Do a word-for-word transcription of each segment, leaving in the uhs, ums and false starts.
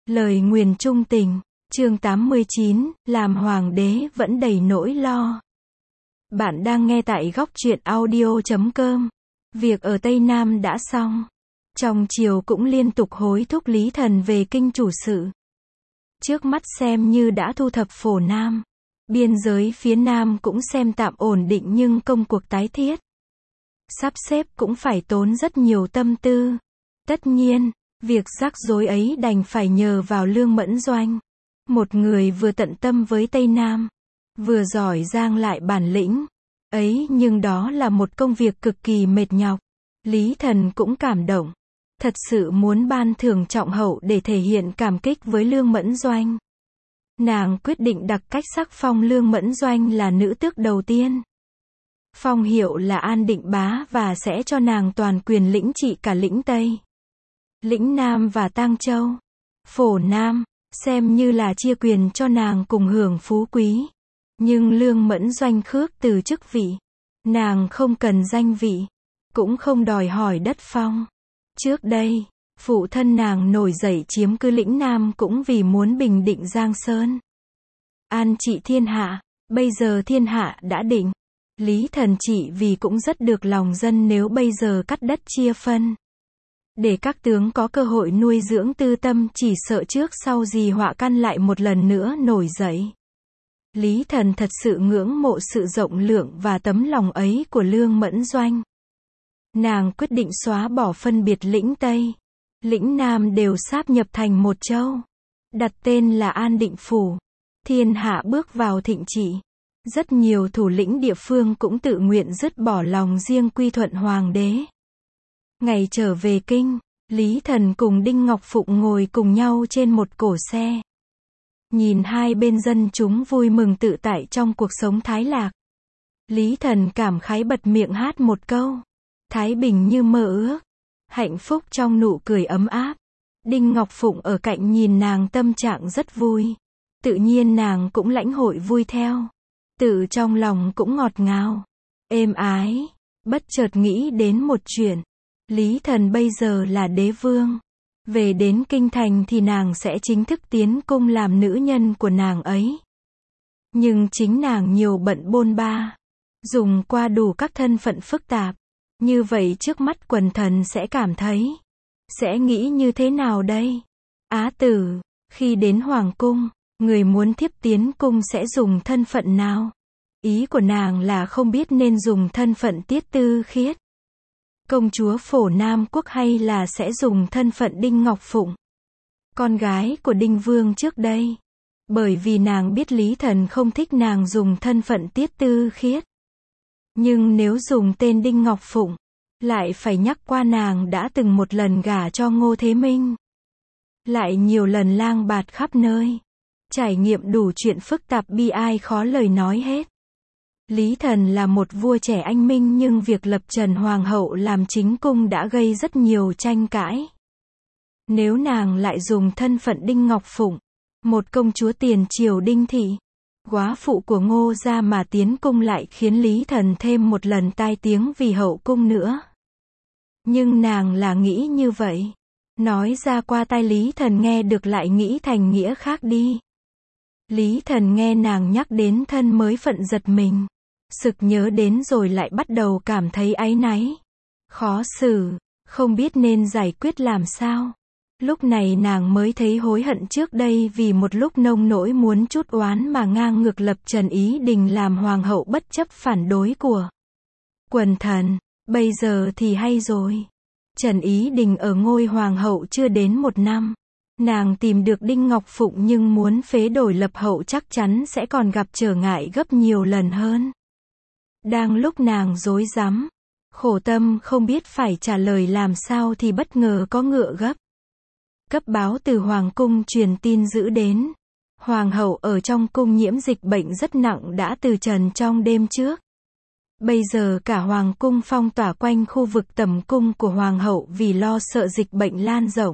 Lời nguyền trung tình, chương tám mươi chín, làm hoàng đế vẫn đầy nỗi lo. Bạn đang nghe tại góc truyện audio chấm com. Việc ở Tây Nam đã xong. Trong triều cũng liên tục hối thúc Lý Thần về kinh chủ sự. Trước mắt xem như đã thu thập Phổ Nam. Biên giới phía Nam cũng xem tạm ổn định nhưng công cuộc tái thiết. Sắp xếp cũng phải tốn rất nhiều tâm tư. Tất nhiên, việc rắc rối ấy đành phải nhờ vào Lương Mẫn Doanh. Một người vừa tận tâm với Tây Nam, vừa giỏi giang lại bản lĩnh. Ấy nhưng đó là một công việc cực kỳ mệt nhọc. Lý Thần cũng cảm động. Thật sự muốn ban thưởng trọng hậu để thể hiện cảm kích với Lương Mẫn Doanh. Nàng quyết định đặc cách sắc phong Lương Mẫn Doanh là nữ tước đầu tiên. Phong hiệu là An Định Bá và sẽ cho nàng toàn quyền lĩnh trị cả lĩnh Tây, lĩnh Nam và Tang Châu. Phổ Nam, xem như là chia quyền cho nàng cùng hưởng phú quý. Nhưng Lương Mẫn Doanh khước từ chức vị. Nàng không cần danh vị, cũng không đòi hỏi đất phong. Trước đây, phụ thân nàng nổi dậy chiếm cứ lĩnh Nam cũng vì muốn bình định Giang Sơn, an trị thiên hạ. Bây giờ thiên hạ đã định. Lý Thần chỉ vì cũng rất được lòng dân nếu bây giờ cắt đất chia phân, để các tướng có cơ hội nuôi dưỡng tư tâm, chỉ sợ trước sau gì họa căn lại một lần nữa nổi dậy. Lý Thần thật sự ngưỡng mộ sự rộng lượng và tấm lòng ấy của Lương Mẫn Doanh. Nàng quyết định xóa bỏ phân biệt lĩnh Tây, lĩnh Nam đều sáp nhập thành một châu, đặt tên là An Định Phủ. Thiên hạ bước vào thịnh trị. Rất nhiều thủ lĩnh địa phương cũng tự nguyện dứt bỏ lòng riêng quy thuận hoàng đế. Ngày trở về kinh, Lý Thần cùng Đinh Ngọc Phụng ngồi cùng nhau trên một cỗ xe. Nhìn hai bên dân chúng vui mừng tự tại trong cuộc sống thái lạc. Lý Thần cảm khái bật miệng hát một câu. Thái bình như mơ ước. Hạnh phúc trong nụ cười ấm áp. Đinh Ngọc Phụng ở cạnh nhìn nàng tâm trạng rất vui. Tự nhiên nàng cũng lãnh hội vui theo. Tự trong lòng cũng ngọt ngào, êm ái. Bất chợt nghĩ đến một chuyện. Lý Thần bây giờ là đế vương. Về đến kinh thành thì nàng sẽ chính thức tiến cung làm nữ nhân của nàng ấy. Nhưng chính nàng nhiều bận bôn ba, dùng qua đủ các thân phận phức tạp. Như vậy trước mắt quần thần sẽ cảm thấy, sẽ nghĩ như thế nào đây? Á tử, khi đến hoàng cung, người muốn thiếp tiến cung sẽ dùng thân phận nào? Ý của nàng là không biết nên dùng thân phận Tiết Tư Khiết, công chúa Phổ Nam Quốc, hay là sẽ dùng thân phận Đinh Ngọc Phụng, con gái của Đinh Vương trước đây. Bởi vì nàng biết Lý Thần không thích nàng dùng thân phận Tiết Tư Khiết. Nhưng nếu dùng tên Đinh Ngọc Phụng, lại phải nhắc qua nàng đã từng một lần gả cho Ngô Thế Minh, lại nhiều lần lang bạt khắp nơi, trải nghiệm đủ chuyện phức tạp bi ai khó lời nói hết. Lý Thần là một vua trẻ anh minh nhưng việc lập Trần Hoàng hậu làm chính cung đã gây rất nhiều tranh cãi. Nếu nàng lại dùng thân phận Đinh Ngọc Phụng, một công chúa tiền triều Đinh Thị, góa phụ của Ngô gia mà tiến cung lại khiến Lý Thần thêm một lần tai tiếng vì hậu cung nữa. Nhưng nàng là nghĩ như vậy. Nói ra qua tai Lý Thần nghe được lại nghĩ thành nghĩa khác đi. Lý Thần nghe nàng nhắc đến thân mới phận giật mình. Sực nhớ đến rồi lại bắt đầu cảm thấy áy náy, khó xử, không biết nên giải quyết làm sao. Lúc này nàng mới thấy hối hận trước đây vì một lúc nông nỗi muốn trút oán mà ngang ngược lập Trần Ý Đình làm hoàng hậu bất chấp phản đối của quần thần. Bây giờ thì hay rồi. Trần Ý Đình ở ngôi hoàng hậu chưa đến một năm. Nàng tìm được Đinh Ngọc Phụng nhưng muốn phế đổi lập hậu chắc chắn sẽ còn gặp trở ngại gấp nhiều lần hơn. Đang lúc nàng rối rắm, khổ tâm không biết phải trả lời làm sao thì bất ngờ có ngựa gấp cấp báo từ hoàng cung truyền tin dữ đến. Hoàng hậu ở trong cung nhiễm dịch bệnh rất nặng đã từ trần trong đêm trước. Bây giờ cả hoàng cung phong tỏa quanh khu vực tẩm cung của hoàng hậu vì lo sợ dịch bệnh lan rộng.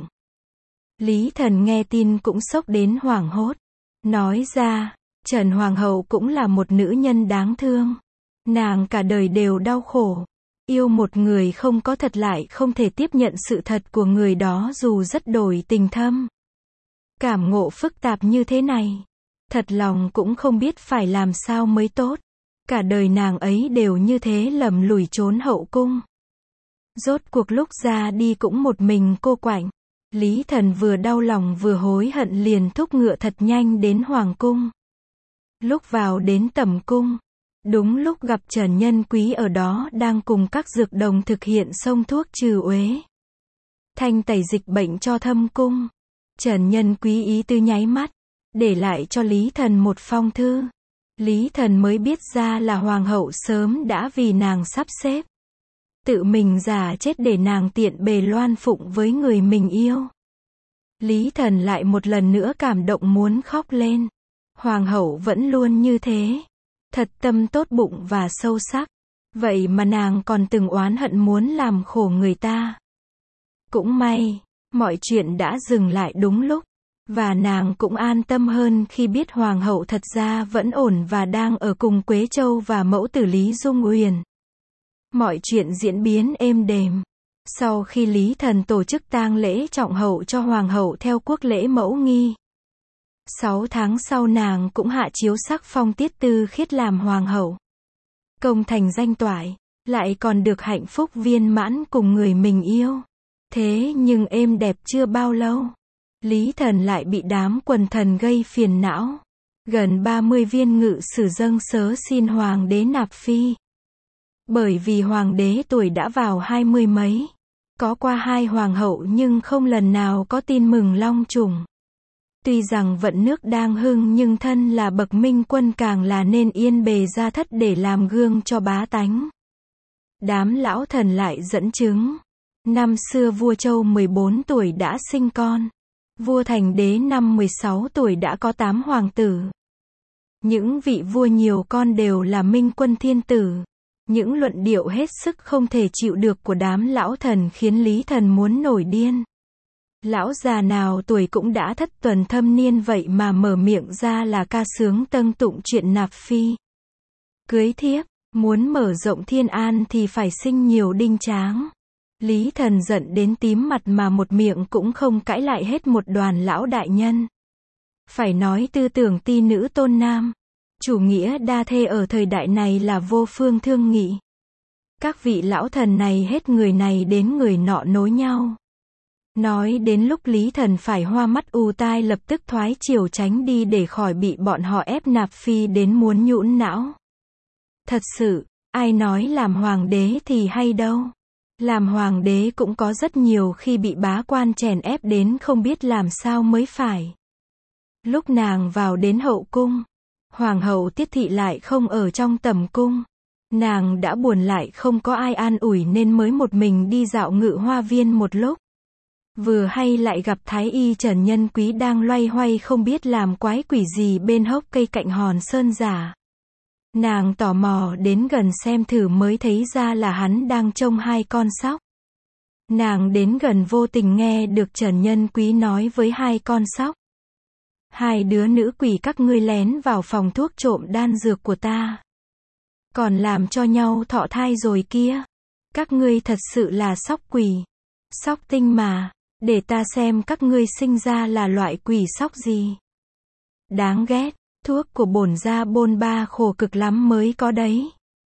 Lý Thần nghe tin cũng sốc đến hoảng hốt. Nói ra, Trần Hoàng hậu cũng là một nữ nhân đáng thương. Nàng cả đời đều đau khổ. Yêu một người không có thật lại không thể tiếp nhận sự thật của người đó dù rất đổi tình thâm. Cảm ngộ phức tạp như thế này. Thật lòng cũng không biết phải làm sao mới tốt. Cả đời nàng ấy đều như thế lầm lủi trốn hậu cung. Rốt cuộc lúc ra đi cũng một mình cô quạnh. Lý Thần vừa đau lòng vừa hối hận liền thúc ngựa thật nhanh đến hoàng cung. Lúc vào đến tẩm cung, đúng lúc gặp Trần Nhân Quý ở đó đang cùng các dược đồng thực hiện xông thuốc trừ uế, thanh tẩy dịch bệnh cho thâm cung. Trần Nhân Quý ý tứ nháy mắt, để lại cho Lý Thần một phong thư. Lý Thần mới biết ra là hoàng hậu sớm đã vì nàng sắp xếp, tự mình giả chết để nàng tiện bề loan phụng với người mình yêu. Lý Thần lại một lần nữa cảm động muốn khóc lên. Hoàng hậu vẫn luôn như thế, thật tâm tốt bụng và sâu sắc. Vậy mà nàng còn từng oán hận muốn làm khổ người ta. Cũng may, mọi chuyện đã dừng lại đúng lúc. Và nàng cũng an tâm hơn khi biết hoàng hậu thật ra vẫn ổn và đang ở cùng Quế Châu và mẫu tử Lý Dung Uyển. Mọi chuyện diễn biến êm đềm. Sau khi Lý Thần tổ chức tang lễ trọng hậu cho hoàng hậu theo quốc lễ mẫu nghi, sáu tháng sau nàng cũng hạ chiếu sắc phong Tiết Tư Khiết làm hoàng hậu. Công thành danh toại, lại còn được hạnh phúc viên mãn cùng người mình yêu. Thế nhưng êm đẹp chưa bao lâu, Lý Thần lại bị đám quần thần gây phiền não. Gần ba mươi viên ngự sử dâng sớ xin hoàng đế nạp phi. Bởi vì hoàng đế tuổi đã vào hai mươi mấy, có qua hai hoàng hậu nhưng không lần nào có tin mừng long trùng. Tuy rằng vận nước đang hưng nhưng thân là bậc minh quân càng là nên yên bề gia thất để làm gương cho bá tánh. Đám lão thần lại dẫn chứng. Năm xưa vua Châu mười bốn tuổi đã sinh con. Vua Thành Đế năm mười sáu tuổi đã có tám hoàng tử. Những vị vua nhiều con đều là minh quân thiên tử. Những luận điệu hết sức không thể chịu được của đám lão thần khiến Lý Thần muốn nổi điên. Lão già nào tuổi cũng đã thất tuần thâm niên vậy mà mở miệng ra là ca sướng tâng tụng chuyện nạp phi, cưới thiếp, muốn mở rộng thiên an thì phải sinh nhiều đinh tráng. Lý Thần giận đến tím mặt mà một miệng cũng không cãi lại hết một đoàn lão đại nhân. Phải nói tư tưởng ti nữ tôn nam, chủ nghĩa đa thê ở thời đại này là vô phương thương nghị. Các vị lão thần này hết người này đến người nọ nối nhau. Nói đến lúc Lý Thần phải hoa mắt ù tai lập tức thoái chiều tránh đi để khỏi bị bọn họ ép nạp phi đến muốn nhũn não. Thật sự, ai nói làm hoàng đế thì hay đâu. Làm hoàng đế cũng có rất nhiều khi bị bá quan chèn ép đến không biết làm sao mới phải. Lúc nàng vào đến hậu cung, hoàng hậu Tiết Thị lại không ở trong tầm cung. Nàng đã buồn lại không có ai an ủi nên mới một mình đi dạo ngự hoa viên một lúc. Vừa hay lại gặp Thái y Trần Nhân Quý đang loay hoay không biết làm quái quỷ gì bên hốc cây cạnh hòn sơn giả. Nàng tò mò đến gần xem thử mới thấy ra là hắn đang trông hai con sóc. Nàng đến gần vô tình nghe được Trần Nhân Quý nói với hai con sóc. Hai đứa nữ quỷ các ngươi lén vào phòng thuốc trộm đan dược của ta. Còn làm cho nhau thọ thai rồi kia. Các ngươi thật sự là sóc quỷ. Sóc tinh mà. Để ta xem các ngươi sinh ra là loại quỷ sóc gì. Đáng ghét, thuốc của bổn gia bôn ba khổ cực lắm mới có đấy.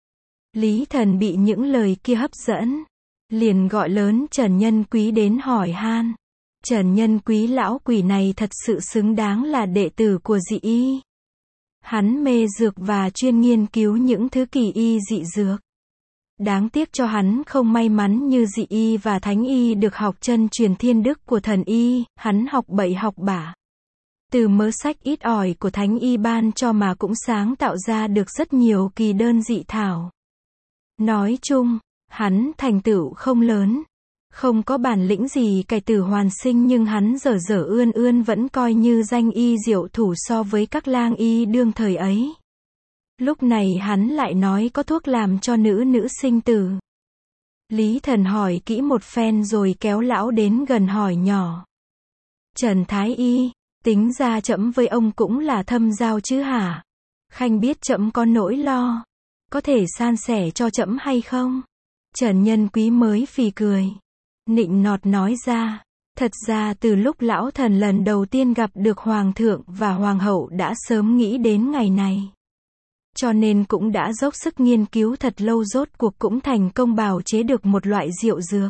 Lý Thần bị những lời kia hấp dẫn, liền gọi lớn Trần Nhân Quý đến hỏi han. Trần Nhân Quý lão quỷ này thật sự xứng đáng là đệ tử của dị y. Hắn mê dược và chuyên nghiên cứu những thứ kỳ y dị dược. Đáng tiếc cho hắn không may mắn như dị y và thánh y được học chân truyền thiên đức của thần y, hắn học bậy học bạ. Từ mớ sách ít ỏi của thánh y ban cho mà cũng sáng tạo ra được rất nhiều kỳ đơn dị thảo. Nói chung, hắn thành tựu không lớn, không có bản lĩnh gì cải tử hoàn sinh nhưng hắn dở dở ươn ươn vẫn coi như danh y diệu thủ so với các lang y đương thời ấy. Lúc này hắn lại nói có thuốc làm cho nữ nữ sinh tử. Lý Thần hỏi kỹ một phen rồi kéo lão đến gần hỏi nhỏ. Trần Thái Y, tính ra trẫm với ông cũng là thâm giao chứ hả? Khanh biết trẫm có nỗi lo, có thể san sẻ cho trẫm hay không? Trần Nhân Quý mới phì cười, nịnh nọt nói ra, Thật ra từ lúc lão thần lần đầu tiên gặp được hoàng thượng và hoàng hậu đã sớm nghĩ đến ngày này. Cho nên cũng đã dốc sức nghiên cứu thật lâu, rốt cuộc cũng thành công bào chế được một loại rượu dược.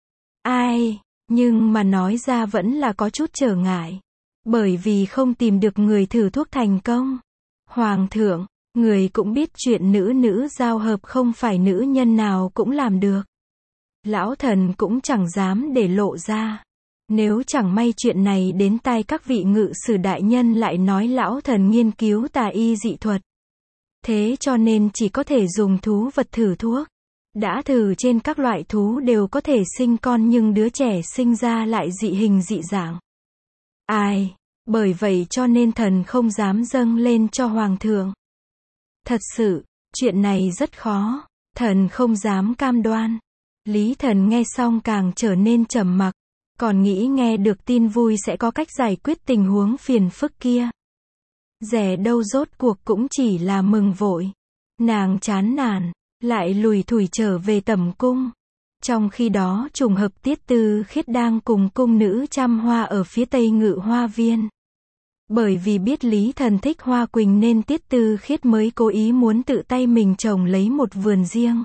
Ai, nhưng mà nói ra vẫn là có chút trở ngại. Bởi vì không tìm được người thử thuốc thành công. Hoàng thượng, người cũng biết chuyện nữ nữ giao hợp không phải nữ nhân nào cũng làm được. Lão thần cũng chẳng dám để lộ ra. Nếu chẳng may chuyện này đến tai các vị ngự sử đại nhân lại nói lão thần nghiên cứu tà y dị thuật. Thế cho nên chỉ có thể dùng thú vật thử thuốc. Đã thử trên các loại thú đều có thể sinh con nhưng đứa trẻ sinh ra lại dị hình dị dạng. Ai, bởi vậy cho nên thần không dám dâng lên cho hoàng thượng. Thật sự, chuyện này rất khó, thần không dám cam đoan. Lý thần nghe xong càng trở nên trầm mặc, còn nghĩ nghe được tin vui sẽ có cách giải quyết tình huống phiền phức kia. Dè đâu rốt cuộc cũng chỉ là mừng vội. Nàng chán nản, lại lùi thủi trở về tẩm cung. Trong khi đó trùng hợp Tiết Tư Khiết đang cùng cung nữ chăm hoa ở phía tây Ngự Hoa Viên. Bởi vì biết Lý thần thích hoa quỳnh nên Tiết Tư Khiết mới cố ý muốn tự tay mình trồng lấy một vườn riêng.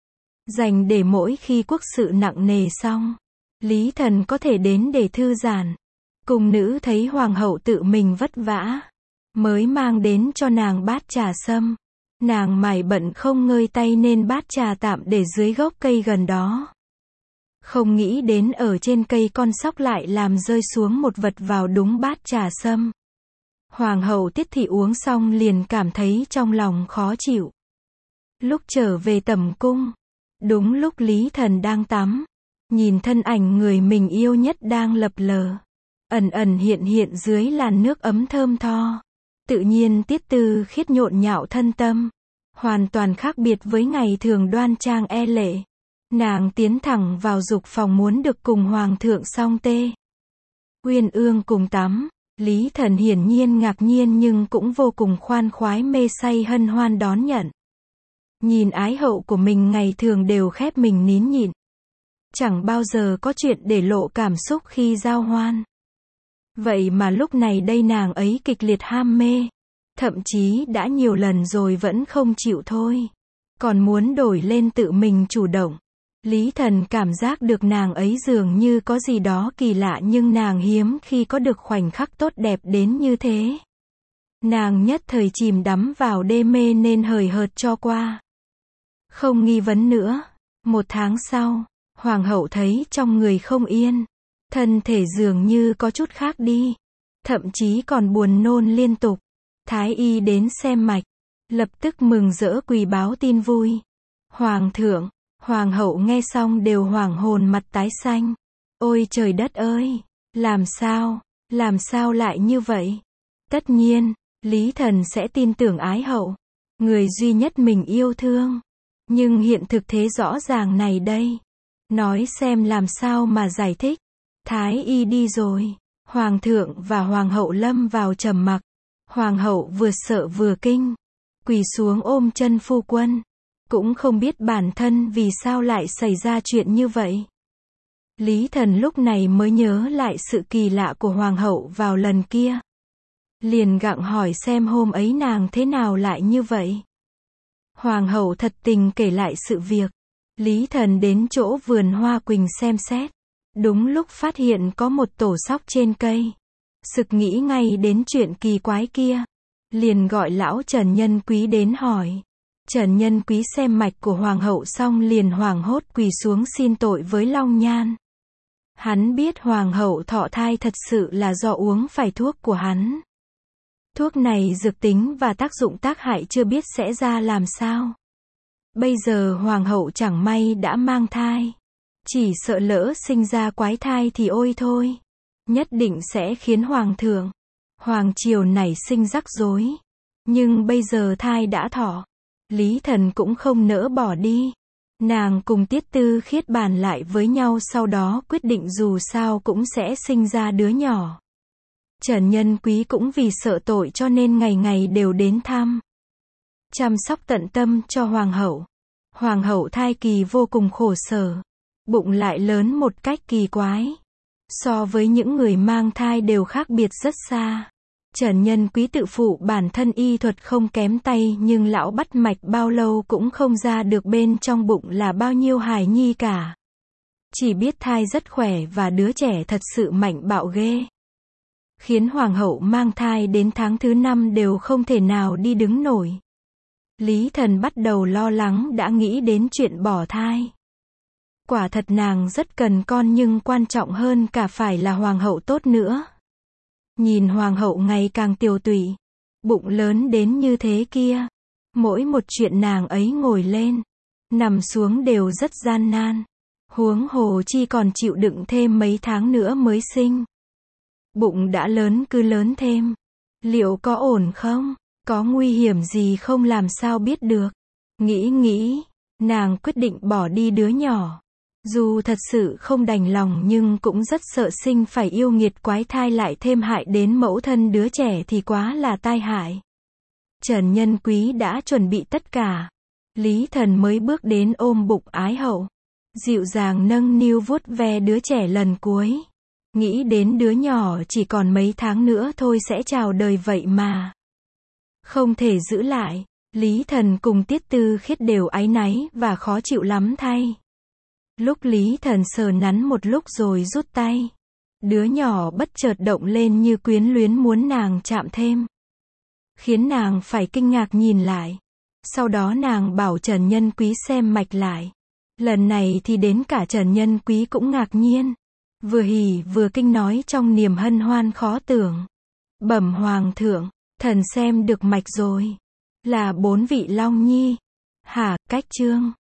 Dành để mỗi khi quốc sự nặng nề xong, Lý thần có thể đến để thư giãn. Cung nữ thấy hoàng hậu tự mình vất vả, mới mang đến cho nàng bát trà sâm. Nàng mải bận không ngơi tay nên bát trà tạm để dưới gốc cây gần đó. Không nghĩ đến ở trên cây con sóc lại làm rơi xuống một vật vào đúng bát trà sâm. Hoàng hậu Tiết thị uống xong liền cảm thấy trong lòng khó chịu. Lúc trở về tẩm cung, đúng lúc Lý thần đang tắm, nhìn thân ảnh người mình yêu nhất đang lập lờ, ẩn ẩn hiện hiện dưới làn nước ấm thơm tho. Tự nhiên Tiết Tư Khiết nhộn nhạo thân tâm, hoàn toàn khác biệt với ngày thường đoan trang e lệ. Nàng tiến thẳng vào dục phòng muốn được cùng hoàng thượng song tê. Uyên ương cùng tắm, Lý thần hiển nhiên ngạc nhiên nhưng cũng vô cùng khoan khoái mê say hân hoan đón nhận. Nhìn ái hậu của mình ngày thường đều khép mình nín nhịn. Chẳng bao giờ có chuyện để lộ cảm xúc khi giao hoan. Vậy mà lúc này đây nàng ấy kịch liệt ham mê. Thậm chí đã nhiều lần rồi vẫn không chịu thôi. Còn muốn đổi lên tự mình chủ động. Lý thần cảm giác được nàng ấy dường như có gì đó kỳ lạ nhưng nàng hiếm khi có được khoảnh khắc tốt đẹp đến như thế. Nàng nhất thời chìm đắm vào đê mê nên hời hợt cho qua. Không nghi vấn nữa. Một tháng sau, hoàng hậu thấy trong người không yên. Thân thể dường như có chút khác đi. Thậm chí còn buồn nôn liên tục. Thái y đến xem mạch. Lập tức mừng rỡ quỳ báo tin vui. Hoàng thượng, hoàng hậu nghe xong đều hoảng hồn mặt tái xanh. Ôi trời đất ơi! Làm sao? Làm sao lại như vậy? Tất nhiên, Lý thần sẽ tin tưởng ái hậu. Người duy nhất mình yêu thương. Nhưng hiện thực thế rõ ràng này đây. Nói xem làm sao mà giải thích. Thái y đi rồi. Hoàng thượng và hoàng hậu lâm vào trầm mặc. Hoàng hậu vừa sợ vừa kinh. Quỳ xuống ôm chân phu quân. Cũng không biết bản thân vì sao lại xảy ra chuyện như vậy. Lý thần lúc này mới nhớ lại sự kỳ lạ của hoàng hậu vào lần kia. Liền gặng hỏi xem hôm ấy nàng thế nào lại như vậy. Hoàng hậu thật tình kể lại sự việc. Lý thần đến chỗ vườn hoa quỳnh xem xét. Đúng lúc phát hiện có một tổ sóc trên cây. Sực nghĩ ngay đến chuyện kỳ quái kia. Liền gọi lão Trần Nhân Quý đến hỏi. Trần Nhân Quý xem mạch của hoàng hậu xong liền hoảng hốt quỳ xuống xin tội với Long Nhan. Hắn biết hoàng hậu thọ thai thật sự là do uống phải thuốc của hắn. Thuốc này dược tính và tác dụng tác hại chưa biết sẽ ra làm sao. Bây giờ hoàng hậu chẳng may đã mang thai. Chỉ sợ lỡ sinh ra quái thai thì ôi thôi. Nhất định sẽ khiến hoàng thượng, hoàng triều nảy sinh rắc rối. Nhưng bây giờ thai đã thọ. Lý thần cũng không nỡ bỏ đi. Nàng cùng Tiết Tư Khiết bàn lại với nhau sau đó quyết định dù sao cũng sẽ sinh ra đứa nhỏ. Trần Nhân Quý cũng vì sợ tội cho nên ngày ngày đều đến thăm. Chăm sóc tận tâm cho hoàng hậu. Hoàng hậu thai kỳ vô cùng khổ sở. Bụng lại lớn một cách kỳ quái. So với những người mang thai đều khác biệt rất xa. Trần Nhân Quý tự phụ bản thân y thuật không kém tay nhưng lão bắt mạch bao lâu cũng không ra được bên trong bụng là bao nhiêu hài nhi cả. Chỉ biết thai rất khỏe và đứa trẻ thật sự mạnh bạo ghê. Khiến hoàng hậu mang thai đến tháng thứ năm đều không thể nào đi đứng nổi. Lý Thần bắt đầu lo lắng đã nghĩ đến chuyện bỏ thai. Quả thật nàng rất cần con nhưng quan trọng hơn cả phải là hoàng hậu tốt nữa. Nhìn hoàng hậu ngày càng tiều tụy, bụng lớn đến như thế kia. Mỗi một chuyện nàng ấy ngồi lên, nằm xuống đều rất gian nan. Huống hồ chi còn chịu đựng thêm mấy tháng nữa mới sinh. Bụng đã lớn cứ lớn thêm. Liệu có ổn không? Có nguy hiểm gì không làm sao biết được. Nghĩ nghĩ, nàng quyết định bỏ đi đứa nhỏ. Dù thật sự không đành lòng nhưng cũng rất sợ sinh phải yêu nghiệt quái thai lại thêm hại đến mẫu thân đứa trẻ thì quá là tai hại. Trần Nhân Quý đã chuẩn bị tất cả. Lý Thần mới bước đến ôm bụng ái hậu. Dịu dàng nâng niu vuốt ve đứa trẻ lần cuối. Nghĩ đến đứa nhỏ chỉ còn mấy tháng nữa thôi sẽ chào đời vậy mà. Không thể giữ lại. Lý Thần cùng Tiết Tư Khiết đều áy náy và khó chịu lắm thay. Lúc Lý Thần sờ nắn một lúc rồi rút tay. Đứa nhỏ bất chợt động lên như quyến luyến muốn nàng chạm thêm. Khiến nàng phải kinh ngạc nhìn lại. Sau đó nàng bảo Trần Nhân Quý xem mạch lại. Lần này thì đến cả Trần Nhân Quý cũng ngạc nhiên. Vừa hỉ vừa kinh nói trong niềm hân hoan khó tưởng. Bẩm hoàng thượng, thần xem được mạch rồi. Là bốn vị long nhi. Hả, cách chương.